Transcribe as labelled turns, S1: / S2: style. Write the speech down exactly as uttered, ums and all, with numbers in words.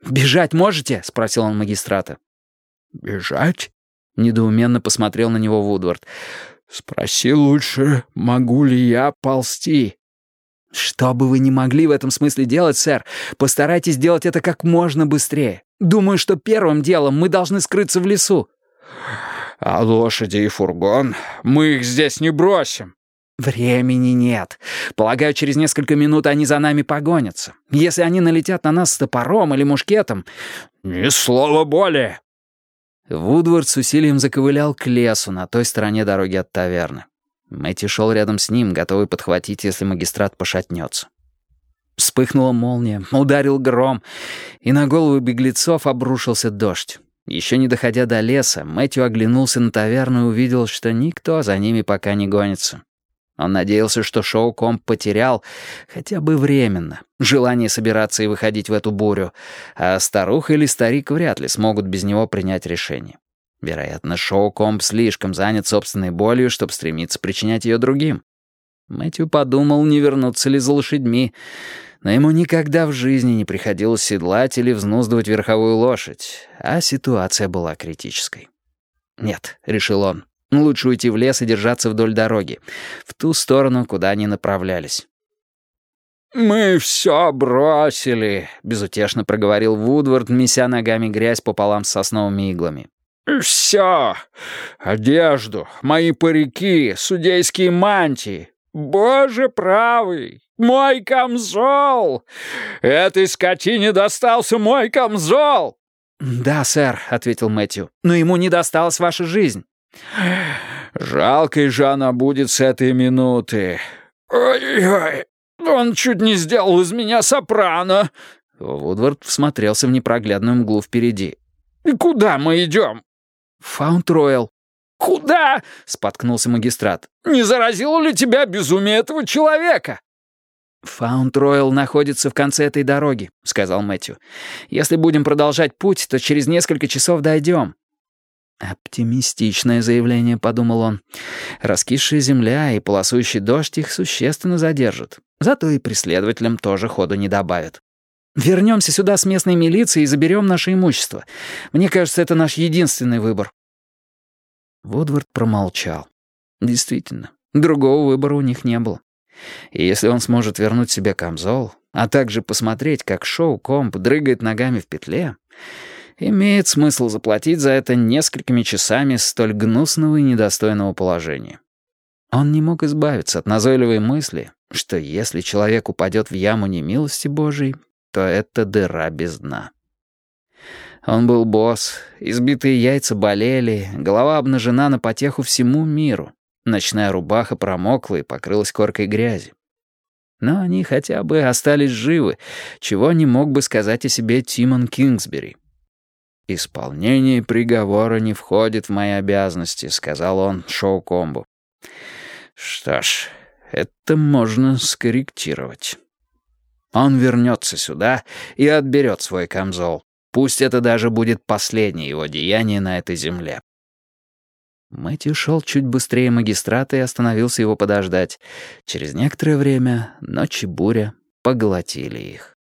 S1: «Бежать можете?» — спросил он магистрата.
S2: «Бежать?»
S1: — недоуменно посмотрел на него Вудвард.
S2: «Спроси лучше, могу ли я ползти?»
S1: «Что бы вы ни могли в этом смысле делать, сэр, постарайтесь делать это как можно быстрее. Думаю, что первым делом мы должны скрыться в лесу».
S2: «А лошади и фургон? Мы их здесь не бросим».
S1: «Времени нет. Полагаю, через несколько минут они за нами погонятся. Если они налетят на нас с топором или мушкетом...»
S2: «Ни слова более».
S1: Вудвард с усилием заковылял к лесу на той стороне дороги от таверны. Мэтью шел рядом с ним, готовый подхватить, если магистрат пошатнется. Вспыхнула молния, ударил гром, и на голову беглецов обрушился дождь. Еще не доходя до леса, Мэтью оглянулся на таверну и увидел, что никто за ними пока не гонится. Он надеялся, что Шоу-Комп потерял, хотя бы временно, желание собираться и выходить в эту бурю, а старуха или старик вряд ли смогут без него принять решение. Вероятно, Шоу-Комп слишком занят собственной болью, чтобы стремиться причинять ее другим. Мэтью подумал, не вернуться ли за лошадьми, но ему никогда в жизни не приходилось седлать или взнуздывать верховую лошадь, а ситуация была критической. «Нет», — решил он, — «лучше уйти в лес и держаться вдоль дороги, в ту сторону, куда они направлялись».
S2: «Мы все бросили», — безутешно проговорил Вудвард, меся ногами грязь пополам с сосновыми иглами. «Все. Одежду, мои парики, судейские мантии. Боже правый, мой камзол! Этой скотине достался мой камзол!»
S1: «Да, сэр», — ответил Мэтью, — «но ему не досталась ваша жизнь».
S2: «Жалкой же она будет с этой минуты. Ой-ой, он чуть не сделал из меня сопрано».
S1: Вудвард всмотрелся в непроглядную мглу впереди.
S2: «И куда мы идем?»
S1: «Фаунд-Ройл».
S2: «Куда?» — споткнулся магистрат. «Не заразило ли тебя безумие этого человека?»
S1: «Фаунд-Ройл находится в конце этой дороги», — сказал Мэтью. «Если будем продолжать путь, то через несколько часов дойдем». «Оптимистичное заявление», — подумал он. «Раскисшая земля и полосующий дождь их существенно задержат. Зато и преследователям тоже ходу не добавят. Вернемся сюда с местной милицией и заберем наше имущество. Мне кажется, это наш единственный выбор». Вудвард промолчал. Действительно, другого выбора у них не было. И если он сможет вернуть себе камзол, а также посмотреть, как Шоу-Комп дрыгает ногами в петле, имеет смысл заплатить за это несколькими часами столь гнусного и недостойного положения. Он не мог избавиться от назойливой мысли, что если человек упадет в яму немилости Божией, то это дыра без дна. Он был босс, избитые яйца болели, голова обнажена на потеху всему миру, ночная рубаха промокла и покрылась коркой грязи. Но они хотя бы остались живы, чего не мог бы сказать о себе Тимон Кингсбери. «Исполнение приговора не входит в мои обязанности», — сказал он Шоу-Комбу. «Что ж, это можно скорректировать. Он вернется сюда и отберет свой камзол. Пусть это даже будет последнее его деяние на этой земле». Мэтью шел чуть быстрее магистрата и остановился его подождать. Через некоторое время ночь и буря поглотили их.